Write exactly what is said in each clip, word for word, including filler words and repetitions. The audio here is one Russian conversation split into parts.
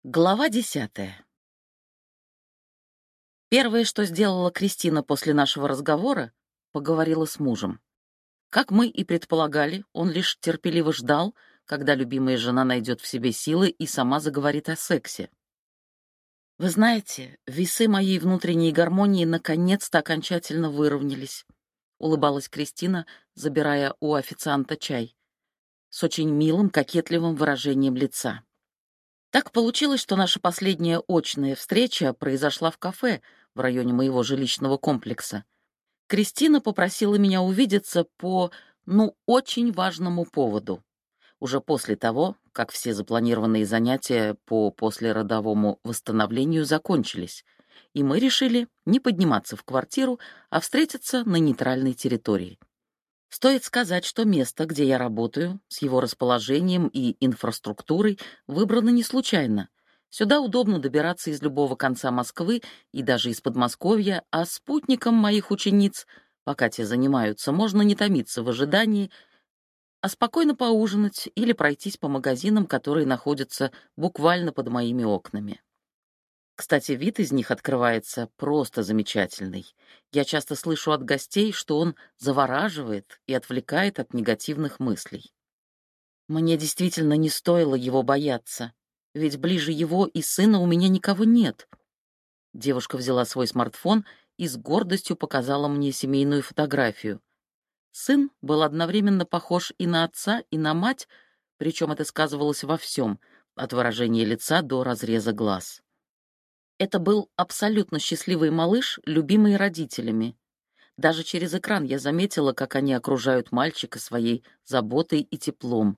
Глава десятая. Первое, что сделала Кристина после нашего разговора, поговорила с мужем. Как мы и предполагали, он лишь терпеливо ждал, когда любимая жена найдет в себе силы и сама заговорит о сексе. Вы знаете, весы моей внутренней гармонии наконец-то окончательно выровнялись, улыбалась Кристина, забирая у официанта чай, с очень милым, кокетливым выражением лица. Так получилось, что наша последняя очная встреча произошла в кафе в районе моего жилищного комплекса. Кристина попросила меня увидеться по, ну, очень важному поводу. Уже после того, как все запланированные занятия по послеродовому восстановлению закончились, и мы решили не подниматься в квартиру, а встретиться на нейтральной территории. Стоит сказать, что место, где я работаю, с его расположением и инфраструктурой, выбрано не случайно. Сюда удобно добираться из любого конца Москвы и даже из Подмосковья, а спутникам моих учениц, пока те занимаются, можно не томиться в ожидании, а спокойно поужинать или пройтись по магазинам, которые находятся буквально под моими окнами. Кстати, вид из них открывается просто замечательный. Я часто слышу от гостей, что он завораживает и отвлекает от негативных мыслей. Мне действительно не стоило его бояться, ведь ближе его и сына у меня никого нет. Девушка взяла свой смартфон и с гордостью показала мне семейную фотографию. Сын был одновременно похож и на отца, и на мать, причем это сказывалось во всем, от выражения лица до разреза глаз. Это был абсолютно счастливый малыш, любимый родителями. Даже через экран я заметила, как они окружают мальчика своей заботой и теплом.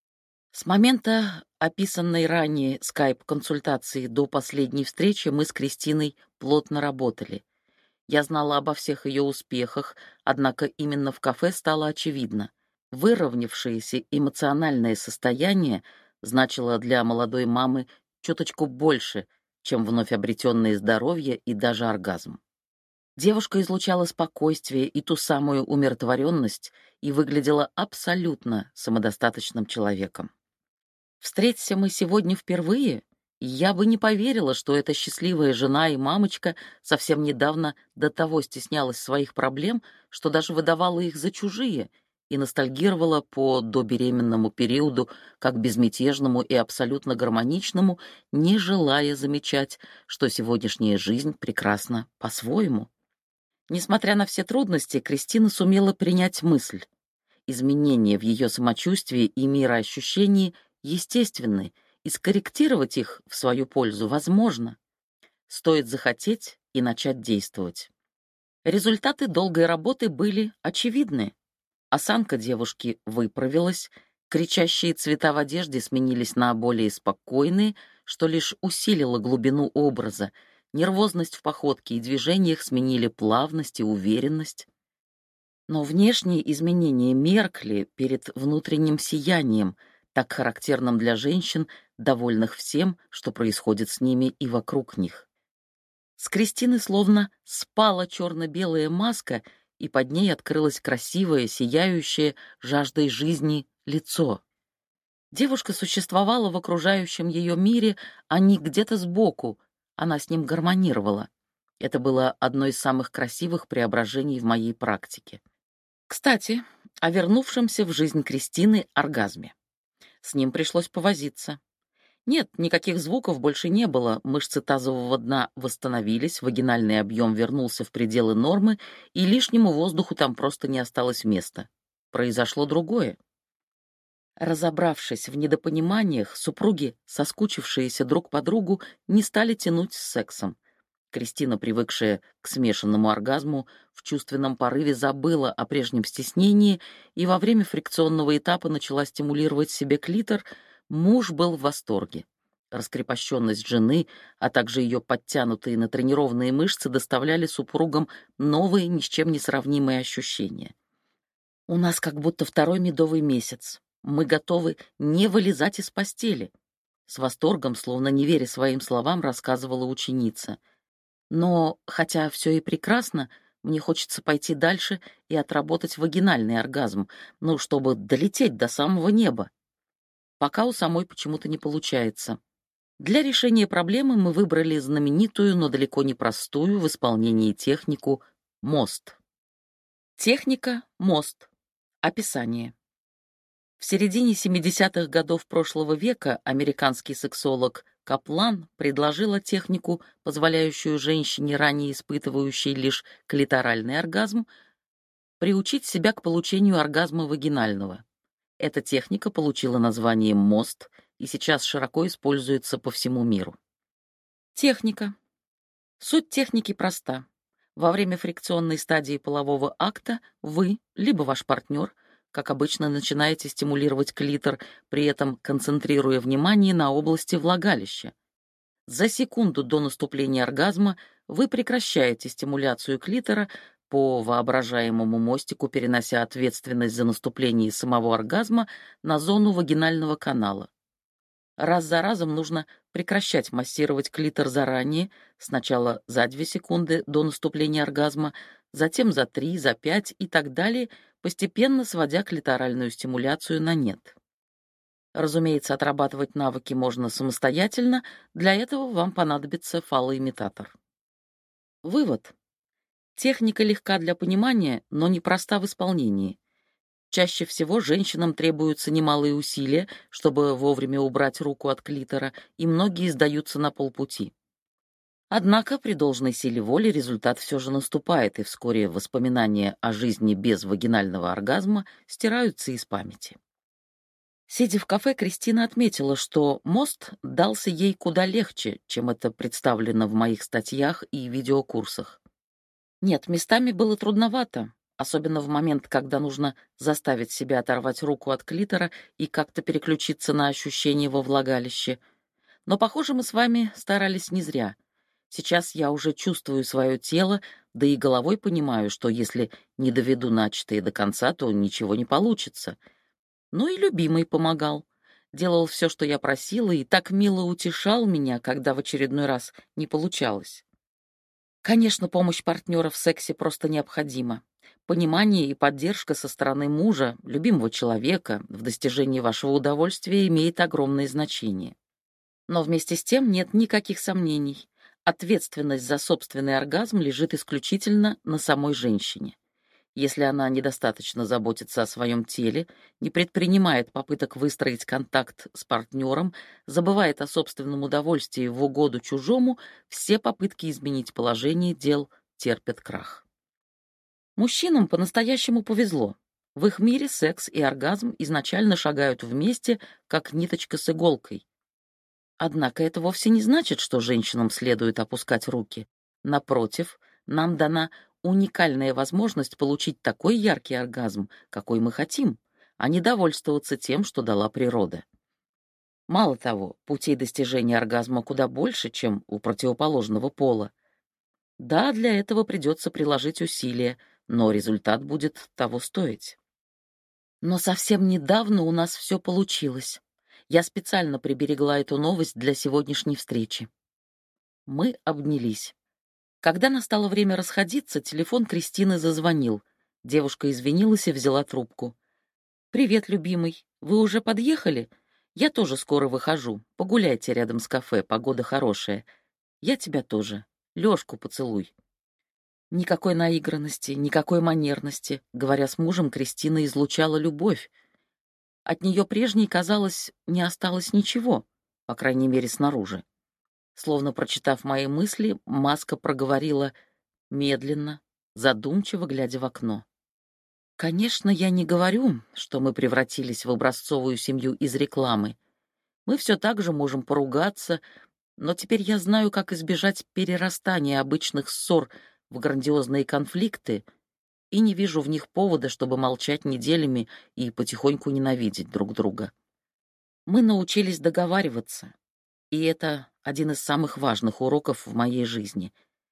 С момента описанной ранее скайп-консультации до последней встречи мы с Кристиной плотно работали. Я знала обо всех ее успехах, однако именно в кафе стало очевидно. Выровнявшееся эмоциональное состояние значило для молодой мамы чуточку больше, чем вновь обретенное здоровье и даже оргазм. Девушка излучала спокойствие и ту самую умиротворенность и выглядела абсолютно самодостаточным человеком. Встреться мы сегодня впервые, и я бы не поверила, что эта счастливая жена и мамочка совсем недавно до того стеснялась своих проблем, что даже выдавала их за чужие и ностальгировала по добеременному периоду как безмятежному и абсолютно гармоничному, не желая замечать, что сегодняшняя жизнь прекрасна по-своему. Несмотря на все трудности, Кристина сумела принять мысль. Изменения в ее самочувствии и мироощущении естественны, и скорректировать их в свою пользу возможно. Стоит захотеть и начать действовать. Результаты долгой работы были очевидны. Осанка девушки выправилась, кричащие цвета в одежде сменились на более спокойные, что лишь усилило глубину образа, нервозность в походке и движениях сменили плавность и уверенность. Но внешние изменения меркли перед внутренним сиянием, так характерным для женщин, довольных всем, что происходит с ними и вокруг них. С Кристины словно спала черно-белая маска, и под ней открылось красивое, сияющее жаждой жизни лицо. Девушка существовала в окружающем ее мире, а не где-то сбоку, она с ним гармонировала. Это было одно из самых красивых преображений в моей практике. Кстати, о вернувшемся в жизнь Кристины оргазме. С ним пришлось повозиться. Нет, никаких звуков больше не было, мышцы тазового дна восстановились, вагинальный объем вернулся в пределы нормы, и лишнему воздуху там просто не осталось места. Произошло другое. Разобравшись в недопониманиях, супруги, соскучившиеся друг по другу, не стали тянуть с сексом. Кристина, привыкшая к смешанному оргазму, в чувственном порыве забыла о прежнем стеснении и во время фрикционного этапа начала стимулировать себе клитор. Муж был в восторге. Раскрепощенность жены, а также ее подтянутые натренированные мышцы доставляли супругам новые, ни с чем не сравнимые ощущения. «У нас как будто второй медовый месяц. Мы готовы не вылезать из постели», — с восторгом, словно не веря своим словам, рассказывала ученица. «Но, хотя все и прекрасно, мне хочется пойти дальше и отработать вагинальный оргазм, ну, чтобы долететь до самого неба. Пока у самой почему-то не получается. Для решения проблемы мы выбрали знаменитую, но далеко не простую в исполнении технику мост. Техника мост. Описание. В середине семидесятых годов прошлого века американский сексолог Каплан предложила технику, позволяющую женщине, ранее испытывающей лишь клиторальный оргазм, приучить себя к получению оргазма вагинального. Эта техника получила название мост и сейчас широко используется по всему миру. Техника. Суть техники проста. Во время фрикционной стадии полового акта вы, либо ваш партнер, как обычно, начинаете стимулировать клитор, при этом концентрируя внимание на области влагалища. За секунду до наступления оргазма вы прекращаете стимуляцию клитора, по воображаемому мостику перенося ответственность за наступление самого оргазма на зону вагинального канала. Раз за разом нужно прекращать массировать клитор заранее, сначала за две секунды до наступления оргазма, затем за три, за пять и так далее, постепенно сводя клиторальную стимуляцию на нет. Разумеется, отрабатывать навыки можно самостоятельно, для этого вам понадобится фалоимитатор. Вывод. Техника легка для понимания, но непроста в исполнении. Чаще всего женщинам требуются немалые усилия, чтобы вовремя убрать руку от клитора, и многие сдаются на полпути. Однако при должной силе воли результат все же наступает, и вскоре воспоминания о жизни без вагинального оргазма стираются из памяти. Сидя в кафе, Кристина отметила, что мост дался ей куда легче, чем это представлено в моих статьях и видеокурсах. Нет, местами было трудновато, особенно в момент, когда нужно заставить себя оторвать руку от клитора и как-то переключиться на ощущения во влагалище. Но, похоже, мы с вами старались не зря. Сейчас я уже чувствую свое тело, да и головой понимаю, что если не доведу начатое до конца, то ничего не получится. Ну и любимый помогал. Делал все, что я просила, и так мило утешал меня, когда в очередной раз не получалось. Конечно, помощь партнера в сексе просто необходима. Понимание и поддержка со стороны мужа, любимого человека, в достижении вашего удовольствия имеет огромное значение. Но вместе с тем нет никаких сомнений. Ответственность за собственный оргазм лежит исключительно на самой женщине. Если она недостаточно заботится о своем теле, не предпринимает попыток выстроить контакт с партнером, забывает о собственном удовольствии в угоду чужому, все попытки изменить положение дел терпят крах. Мужчинам по-настоящему повезло. В их мире секс и оргазм изначально шагают вместе, как ниточка с иголкой. Однако это вовсе не значит, что женщинам следует опускать руки. Напротив, нам дана уникальная возможность получить такой яркий оргазм, какой мы хотим, а не довольствоваться тем, что дала природа. Мало того, путей достижения оргазма куда больше, чем у противоположного пола. Да, для этого придется приложить усилия, но результат будет того стоить. Но совсем недавно у нас все получилось. Я специально приберегла эту новость для сегодняшней встречи. Мы обнялись. Когда настало время расходиться, телефон Кристины зазвонил. Девушка извинилась и взяла трубку. «Привет, любимый. Вы уже подъехали? Я тоже скоро выхожу. Погуляйте рядом с кафе, погода хорошая. Я тебя тоже. Лёшку поцелуй». Никакой наигранности, никакой манерности. Говоря с мужем, Кристина излучала любовь. От нее прежней, казалось, не осталось ничего, по крайней мере, снаружи. Словно прочитав мои мысли, Маска проговорила медленно, задумчиво глядя в окно. «Конечно, я не говорю, что мы превратились в образцовую семью из рекламы. Мы все так же можем поругаться, но теперь я знаю, как избежать перерастания обычных ссор в грандиозные конфликты, и не вижу в них повода, чтобы молчать неделями и потихоньку ненавидеть друг друга. Мы научились договариваться, и это один из самых важных уроков в моей жизни.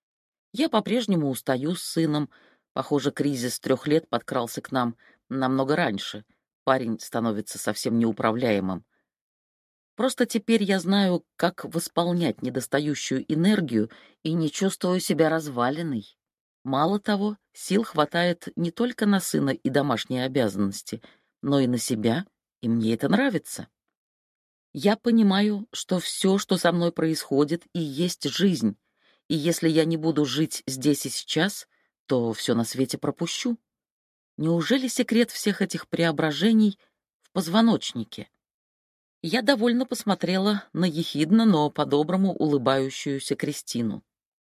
Я по-прежнему устаю с сыном. Похоже, кризис трех лет подкрался к нам намного раньше. Парень становится совсем неуправляемым. Просто теперь я знаю, как восполнять недостающую энергию и не чувствую себя разваленной. Мало того, сил хватает не только на сына и домашние обязанности, но и на себя, и мне это нравится. Я понимаю, что все, что со мной происходит, и есть жизнь, и если я не буду жить здесь и сейчас, то все на свете пропущу. Неужели секрет всех этих преображений в позвоночнике? Я довольно посмотрела на ехидно, но по-доброму улыбающуюся Кристину.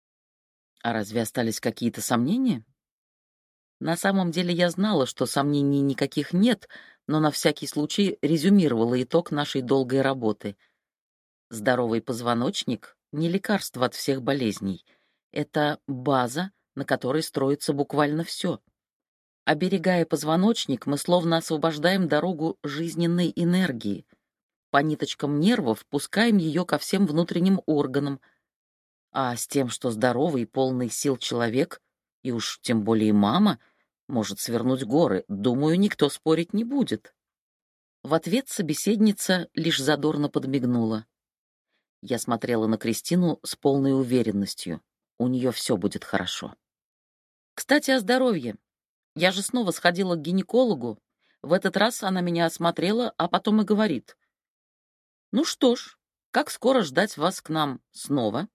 А разве остались какие-то сомнения? На самом деле я знала, что сомнений никаких нет, но на всякий случай резюмировала итог нашей долгой работы. Здоровый позвоночник — не лекарство от всех болезней. Это база, на которой строится буквально все. Оберегая позвоночник, мы словно освобождаем дорогу жизненной энергии. По ниточкам нервов пускаем ее ко всем внутренним органам. А с тем, что здоровый и полный сил человек, и уж тем более мама, может свернуть горы, думаю, никто спорить не будет. В ответ собеседница лишь задорно подмигнула. Я смотрела на Кристину с полной уверенностью. У нее все будет хорошо. Кстати, о здоровье. Я же снова сходила к гинекологу. В этот раз она меня осмотрела, а потом и говорит: «Ну что ж, как скоро ждать вас к нам снова?»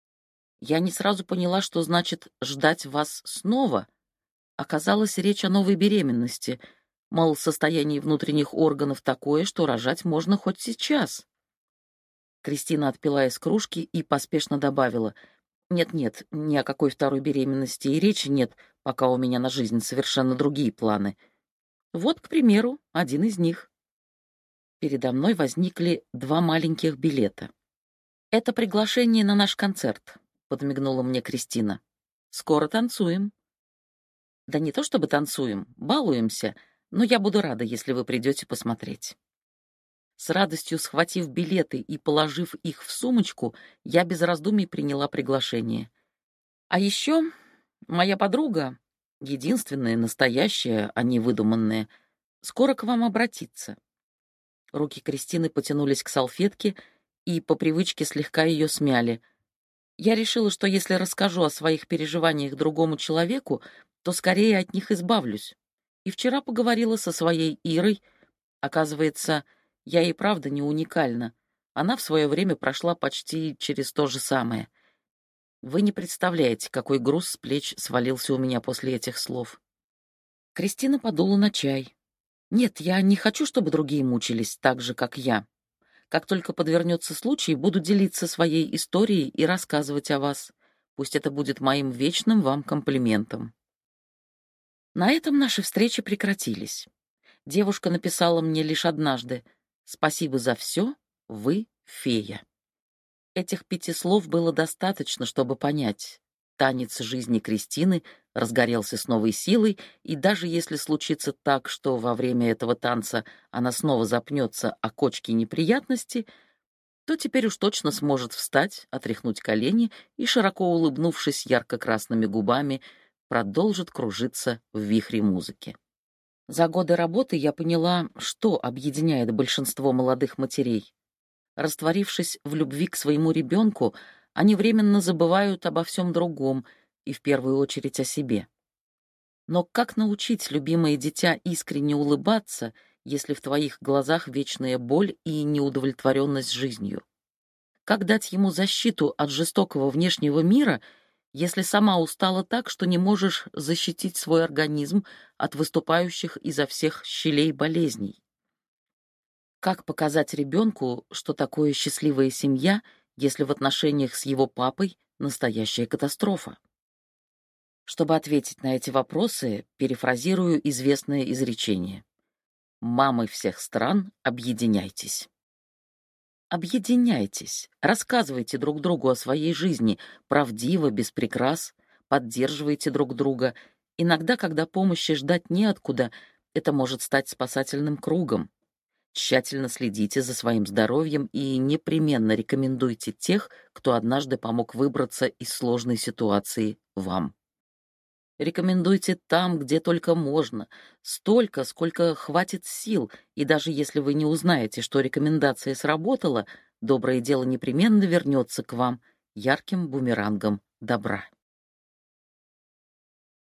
Я не сразу поняла, что значит «ждать вас снова». Оказалось, речь о новой беременности, мол, состояние внутренних органов такое, что рожать можно хоть сейчас. Кристина отпила из кружки и поспешно добавила: «Нет-нет, ни о какой второй беременности и речи нет, пока у меня на жизнь совершенно другие планы. Вот, к примеру, один из них». Передо мной возникли два маленьких билета. «Это приглашение на наш концерт», — подмигнула мне Кристина. «Скоро танцуем». «Да не то чтобы танцуем, балуемся, но я буду рада, если вы придете посмотреть». С радостью схватив билеты и положив их в сумочку, я без раздумий приняла приглашение. А еще моя подруга, единственная, настоящая, а не выдуманная, скоро к вам обратится. Руки Кристины потянулись к салфетке и по привычке слегка ее смяли. Я решила, что если расскажу о своих переживаниях другому человеку, то скорее от них избавлюсь. И вчера поговорила со своей Ирой. Оказывается, я и правда не уникальна. Она в свое время прошла почти через то же самое. Вы не представляете, какой груз с плеч свалился у меня после этих слов. Кристина подула на чай. Нет, я не хочу, чтобы другие мучились так же, как я. Как только подвернется случай, буду делиться своей историей и рассказывать о вас. Пусть это будет моим вечным вам комплиментом. На этом наши встречи прекратились. Девушка написала мне лишь однажды: «Спасибо за все, вы фея». Этих пяти слов было достаточно, чтобы понять. Танец жизни Кристины разгорелся с новой силой, и даже если случится так, что во время этого танца она снова запнется о кочке неприятности, то теперь уж точно сможет встать, отряхнуть колени и, широко улыбнувшись ярко-красными губами, продолжит кружиться в вихре музыки. За годы работы я поняла, что объединяет большинство молодых матерей. Растворившись в любви к своему ребенку, они временно забывают обо всем другом и в первую очередь о себе. Но как научить любимое дитя искренне улыбаться, если в твоих глазах вечная боль и неудовлетворенность жизнью? Как дать ему защиту от жестокого внешнего мира, если сама устала так, что не можешь защитить свой организм от выступающих изо всех щелей болезней? Как показать ребенку, что такое счастливая семья, если в отношениях с его папой настоящая катастрофа? Чтобы ответить на эти вопросы, перефразирую известное изречение: «Мамы всех стран, объединяйтесь». Объединяйтесь, рассказывайте друг другу о своей жизни, правдиво, без прикрас, поддерживайте друг друга. Иногда, когда помощи ждать неоткуда, это может стать спасательным кругом. Тщательно следите за своим здоровьем и непременно рекомендуйте тех, кто однажды помог выбраться из сложной ситуации вам. Рекомендуйте там, где только можно, столько, сколько хватит сил, и даже если вы не узнаете, что рекомендация сработала, доброе дело непременно вернется к вам ярким бумерангом добра.